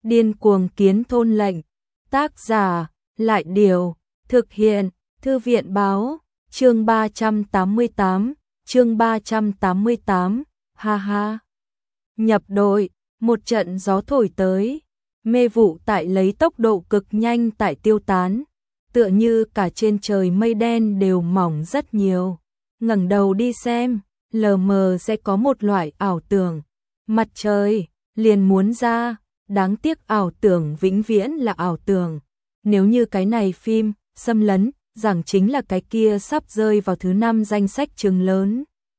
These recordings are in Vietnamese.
Điên cuồng kiến thôn lệnh. Tác giả, Lại Điều. Thực hiện, Thư viện Báo. Chương 388, chương 388, ha ha. Nhập đội, một trận gió thổi tới. Mê vụ tại lấy tốc độ cực nhanh tại tiêu tán. Tựa như cả trên trời mây đen đều mỏng rất nhiều. Ngẩng đầu đi xem, lờ mờ sẽ có một loại ảo tưởng. Mặt trời, liền muốn ra, đáng tiếc ảo tưởng vĩnh viễn là ảo tưởng. Nếu như cái này phim, xâm lấn, rằng chính là cái kia sắp rơi vào thứ 5 danh sách trường lớn.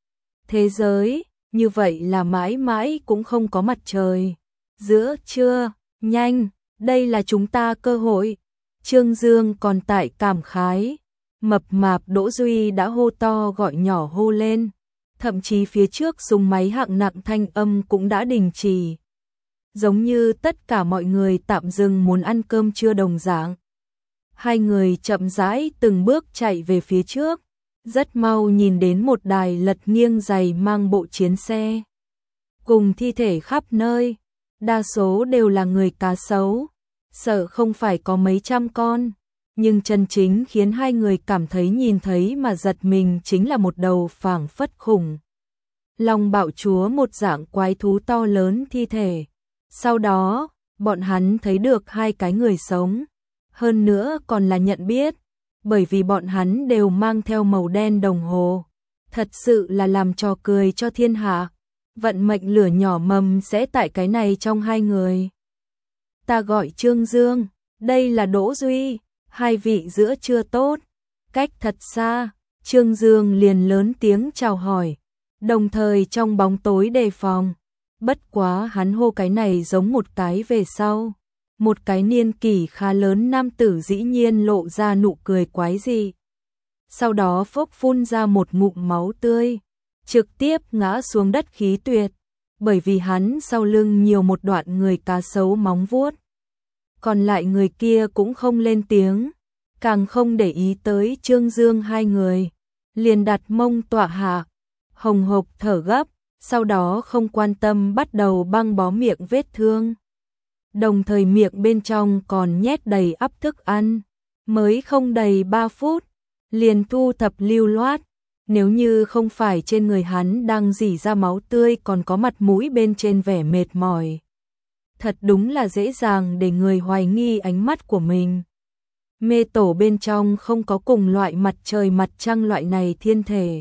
Thế giới, như vậy là mãi mãi cũng không có mặt trời. Giữa trưa, nhanh, đây là chúng ta cơ hội. Trương Dương còn tại cảm khái. Mập mạp Đỗ Duy đã hô to gọi nhỏ hô lên. Thậm chí phía trước dùng máy hạng nặng thanh âm cũng đã đình chỉ. Giống như tất cả mọi người tạm dừng muốn ăn cơm trưa đồng dạng. Hai người chậm rãi từng bước chạy về phía trước. Rất mau nhìn đến một đài lật nghiêng dày mang bộ chiến xe. Cùng thi thể khắp nơi. Đa số đều là người cá sấu. Sợ không phải có mấy trăm con. Nhưng chân chính khiến hai người cảm thấy nhìn thấy mà giật mình chính là một đầu phảng phất khủng. Long bạo chúa một dạng quái thú to lớn thi thể. Sau đó, bọn hắn thấy được hai cái người sống. Hơn nữa còn là nhận biết. Bởi vì bọn hắn đều mang theo màu đen đồng hồ. Thật sự là làm trò cười cho thiên hạ. Vận mệnh lửa nhỏ mầm sẽ tại cái này trong hai người. Ta gọi Trương Dương, đây là Đỗ Duy, hai vị giữa trưa tốt. Cách thật xa, Trương Dương liền lớn tiếng chào hỏi, đồng thời trong bóng tối đề phòng. Bất quá hắn hô cái này giống một cái về sau. Một cái niên kỷ khá lớn nam tử dĩ nhiên lộ ra nụ cười quái dị. Sau đó phốc phun ra một ngụm máu tươi, trực tiếp ngã xuống đất khí tuyệt, bởi vì hắn sau lưng nhiều một đoạn người cá sấu móng vuốt. Còn lại người kia cũng không lên tiếng, càng không để ý tới Trương Dương hai người, liền đặt mông tọa hạ, hồng hộc thở gấp, sau đó không quan tâm bắt đầu băng bó miệng vết thương. Đồng thời miệng bên trong còn nhét đầy ắp thức ăn, mới không đầy 3 phút, liền thu thập lưu loát. Nếu như không phải trên người hắn đang rỉ ra máu tươi còn có mặt mũi bên trên vẻ mệt mỏi. Thật đúng là dễ dàng để người hoài nghi ánh mắt của mình. Mê tổ bên trong không có cùng loại mặt trời mặt trăng loại này thiên thể.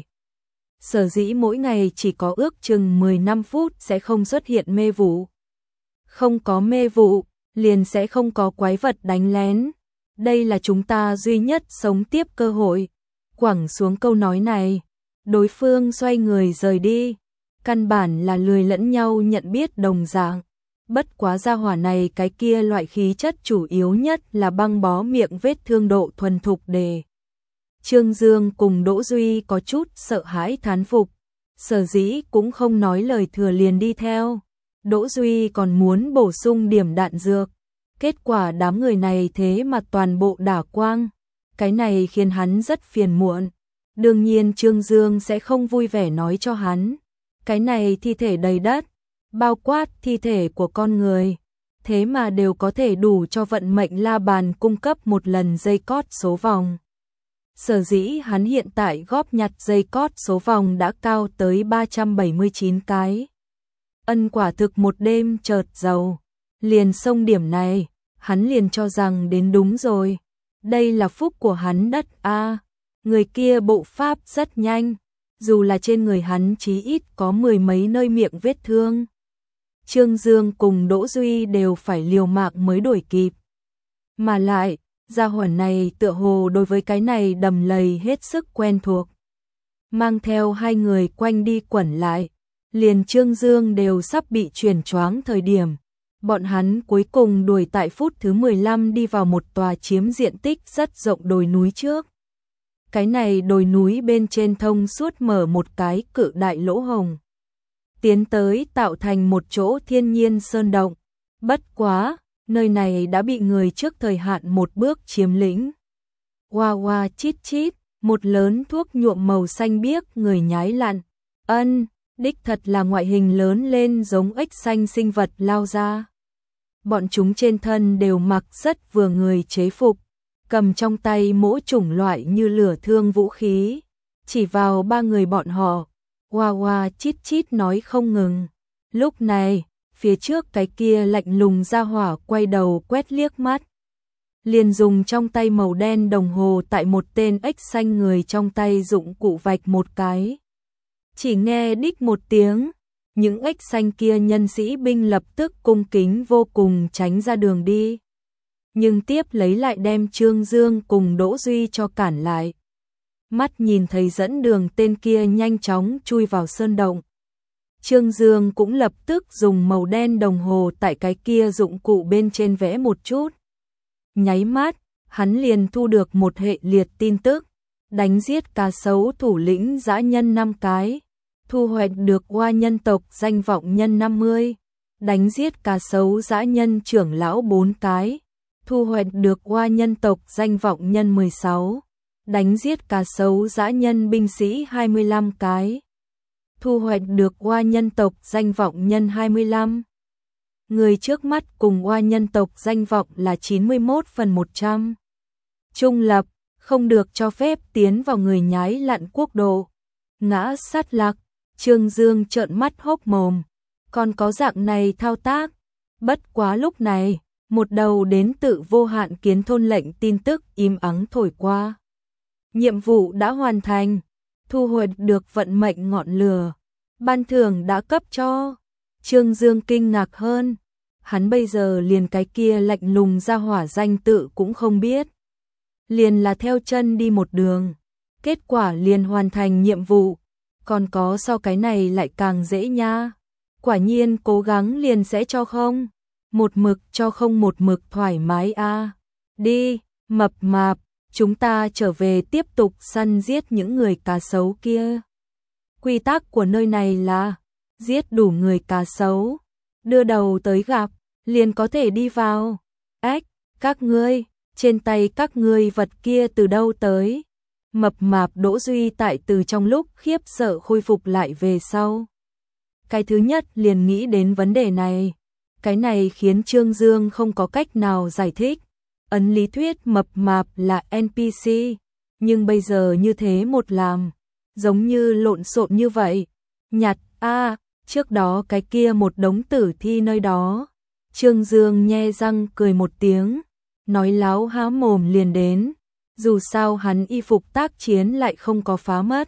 Sở dĩ mỗi ngày chỉ có ước chừng 15 phút sẽ không xuất hiện mê vụ. Không có mê vụ, liền sẽ không có quái vật đánh lén. Đây là chúng ta duy nhất sống tiếp cơ hội. Quẳng xuống câu nói này, đối phương xoay người rời đi. Căn bản là lười lẫn nhau nhận biết đồng dạng. Bất quá gia hỏa này cái kia loại khí chất chủ yếu nhất là băng bó miệng vết thương độ thuần thục đề. Trương Dương cùng Đỗ Duy có chút sợ hãi thán phục. Sở dĩ cũng không nói lời thừa liền đi theo. Đỗ Duy còn muốn bổ sung điểm đạn dược. Kết quả đám người này thế mà toàn bộ đả quang. Cái này khiến hắn rất phiền muộn. Đương nhiên Trương Dương sẽ không vui vẻ nói cho hắn. Cái này thi thể đầy đất, bao quát thi thể của con người. Thế mà đều có thể đủ cho vận mệnh la bàn cung cấp một lần dây cót số vòng. Sở dĩ hắn hiện tại góp nhặt dây cót số vòng đã cao tới 379 cái. Ân quả thực một đêm chợt giàu. Liền xông điểm này, hắn liền cho rằng đến đúng rồi. Đây là phúc của hắn đất a. Người kia bộ pháp rất nhanh, dù là trên người hắn chí ít có 10 mấy nơi miệng vết thương. Trương Dương cùng Đỗ Duy đều phải liều mạng mới đuổi kịp. Mà lại, gia hỏa này tựa hồ đối với cái này đầm lầy hết sức quen thuộc. Mang theo hai người quanh đi quẩn lại, liền Trương Dương đều sắp bị chuyển choáng thời điểm. Bọn hắn cuối cùng đuổi tại phút thứ 15 đi vào một tòa chiếm diện tích rất rộng đồi núi trước. Cái này đồi núi bên trên thông suốt mở một cái cự đại lỗ hồng. Tiến tới tạo thành một chỗ thiên nhiên sơn động. Bất quá, nơi này đã bị người trước thời hạn một bước chiếm lĩnh. Hoa hoa chít chít, một lớn thuốc nhuộm màu xanh biếc người nhái lặn. Đích thật là ngoại hình lớn lên giống ếch xanh sinh vật lao ra. bọn chúng trên thân đều mặc rất vừa người chế phục, cầm trong tay mỗi chủng loại như lửa thương vũ khí, chỉ vào ba người bọn họ, oa oa chít chít nói không ngừng. Lúc này, phía trước cái kia lạnh lùng ra hỏa quay đầu quét liếc mắt, liền dùng trong tay màu đen đồng hồ tại một tên ếch xanh người trong tay dụng cụ vạch một cái. Chỉ nghe đích một tiếng, những ếch xanh kia nhân sĩ binh lập tức cung kính vô cùng tránh ra đường đi. Nhưng tiếp lấy lại đem Trương Dương cùng Đỗ Duy cho cản lại. Mắt nhìn thấy dẫn đường tên kia nhanh chóng chui vào sơn động. Trương Dương cũng lập tức dùng màu đen đồng hồ tại cái kia dụng cụ bên trên vẽ một chút. Nháy mắt, hắn liền thu được một hệ liệt tin tức, đánh giết cá sấu thủ lĩnh dã nhân 5 cái, thu hoạch được oa nhân tộc danh vọng nhân 50, đánh giết cá sấu dã nhân trưởng lão 4 cái, thu hoạch được oa nhân tộc danh vọng nhân 16, đánh giết cá sấu dã nhân binh sĩ 25 cái, thu hoạch được oa nhân tộc danh vọng nhân 25. Người trước mắt cùng oa nhân tộc danh vọng là 91/100. Trung lập, không được cho phép tiến vào người nhái lặn quốc độ. Ngã sát lạc, Trương Dương trợn mắt hốc mồm. Còn có dạng này thao tác. Bất quá lúc này, một đầu đến tự vô hạn kiến thôn lệnh tin tức im ắng thổi qua. Nhiệm vụ đã hoàn thành, thu hoạch được vận mệnh ngọn lửa. Ban thưởng đã cấp cho. Trương Dương kinh ngạc hơn, hắn bây giờ liền cái kia lạnh lùng ra hỏa danh tự cũng không biết. Liền là theo chân đi một đường, kết quả liền hoàn thành nhiệm vụ, còn có so cái này lại càng dễ nha. Quả nhiên cố gắng liền sẽ cho không, một mực cho không một mực thoải mái a. Đi, mập mạp, chúng ta trở về tiếp tục săn giết những người cá sấu kia. Quy tắc của nơi này là giết đủ người cá sấu, đưa đầu tới gặp, liền có thể đi vào. Ếch, các ngươi, trên tay các ngươi vật kia từ đâu tới? Mập mạp Đỗ Duy tại từ trong lúc khiếp sợ khôi phục lại về sau. Cái thứ nhất liền nghĩ đến vấn đề này. Cái này khiến Trương Dương không có cách nào giải thích. Ấn lý thuyết mập mạp là NPC, nhưng bây giờ như thế một làm, giống như lộn xộn như vậy. Nhặt trước đó cái kia một đống tử thi nơi đó. Trương Dương nhe răng cười một tiếng, nói láo há mồm liền đến, dù sao hắn y phục tác chiến lại không có phá mất.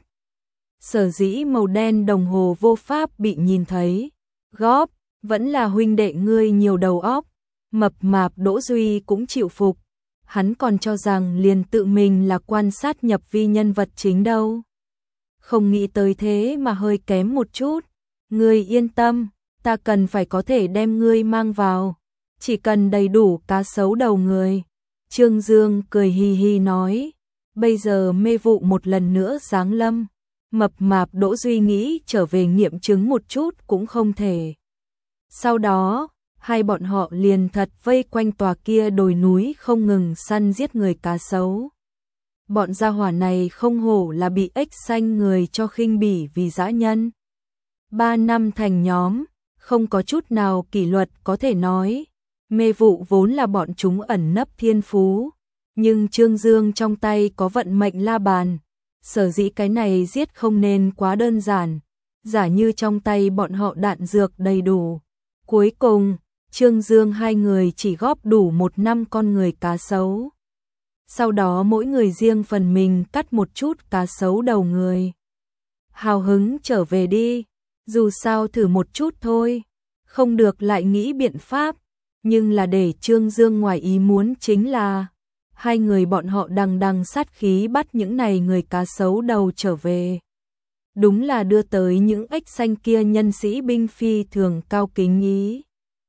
Sở dĩ màu đen đồng hồ vô pháp bị nhìn thấy, góp, vẫn là huynh đệ ngươi nhiều đầu óc. Mập mạp Đỗ Duy cũng chịu phục, hắn còn cho rằng liền tự mình là quan sát nhập vi nhân vật chính đâu. Không nghĩ tới thế mà hơi kém một chút. Ngươi yên tâm, ta cần phải có thể đem ngươi mang vào, chỉ cần đầy đủ cá sấu đầu người. Trương Dương cười hì hì nói, bây giờ mê vụ một lần nữa giáng lâm. Mập mạp Đỗ Duy nghĩ trở về nghiệm chứng một chút cũng không thể. Sau đó, hai bọn họ liền thật vây quanh tòa kia đồi núi không ngừng săn giết người cá sấu. Bọn gia hỏa này không hổ là bị ếch xanh người cho khinh bỉ vì dã nhân. 3 năm thành nhóm, không có chút nào kỷ luật có thể nói. Mê vụ vốn là bọn chúng ẩn nấp thiên phú, nhưng Trương Dương trong tay có vận mệnh la bàn, sở dĩ cái này giết không nên quá đơn giản, giả như trong tay bọn họ đạn dược đầy đủ. Cuối cùng, Trương Dương hai người chỉ góp đủ 1 năm con người cá sấu. Sau đó mỗi người riêng phần mình cắt một chút cá sấu đầu người. Hào hứng trở về đi, dù sao thử một chút thôi, không được lại nghĩ biện pháp. Nhưng là để Trương Dương ngoài ý muốn chính là hai người bọn họ đằng đằng sát khí bắt những này người cá sấu đầu trở về. Đúng là đưa tới những ếch xanh kia nhân sĩ binh phi thường cao kính ý.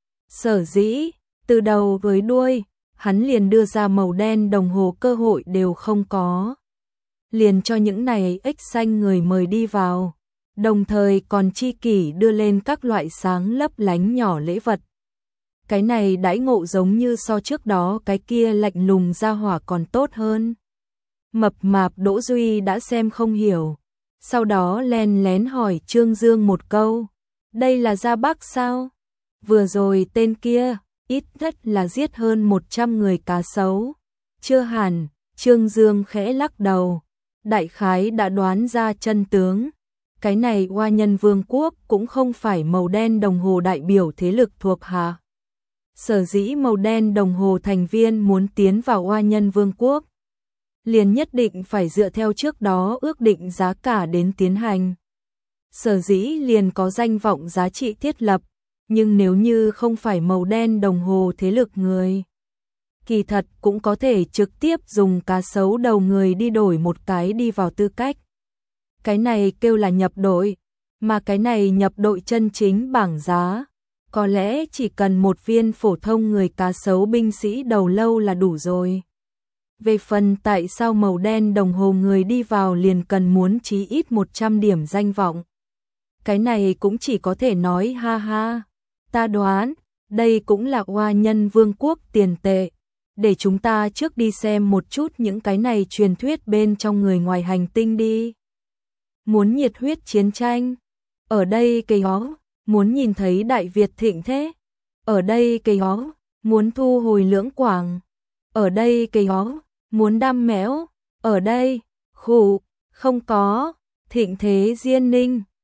Sở dĩ, từ đầu với đuôi, hắn liền đưa ra màu đen đồng hồ cơ hội đều không có. Liền cho những này ếch xanh người mời đi vào, đồng thời còn chi kỷ đưa lên các loại sáng lấp lánh nhỏ lễ vật. Cái này đãi ngộ giống như so trước đó cái kia lạnh lùng ra hỏa còn tốt hơn. Mập mạp Đỗ Duy đã xem không hiểu, sau đó len lén hỏi Trương Dương một câu, đây là ra Bắc sao? Vừa rồi tên kia, ít nhất là giết hơn 100 người cá sấu. Chưa hẳn, Trương Dương khẽ lắc đầu, đại khái đã đoán ra chân tướng. Cái này Oa Nhân Vương quốc cũng không phải màu đen đồng hồ đại biểu thế lực thuộc hạ. Sở dĩ màu đen đồng hồ thành viên muốn tiến vào Oa Nhân Vương quốc, liền nhất định phải dựa theo trước đó ước định giá cả đến tiến hành. Sở dĩ liền có danh vọng giá trị thiết lập, nhưng nếu như không phải màu đen đồng hồ thế lực người, kỳ thật cũng có thể trực tiếp dùng cá sấu đầu người đi đổi một cái đi vào tư cách. Cái này kêu là nhập đội, mà cái này nhập đội chân chính bảng giá, có lẽ chỉ cần một viên phổ thông người cá sấu binh sĩ đầu lâu là đủ rồi. Về phần tại sao màu đen đồng hồ người đi vào liền cần muốn chí ít 100 điểm danh vọng, cái này cũng chỉ có thể nói ha ha. Ta đoán, đây cũng là Oa Nhân Vương quốc tiền tệ. Để chúng ta trước đi xem một chút những cái này truyền thuyết bên trong người ngoài hành tinh đi. Muốn nhiệt huyết chiến tranh? Ở đây cây hó, muốn nhìn thấy Đại Việt thịnh thế? Ở đây cây hó, muốn thu hồi lưỡng quảng? Ở đây cây hó, muốn đam mẽo? Ở đây, khủ, không có, thịnh thế Diên Ninh.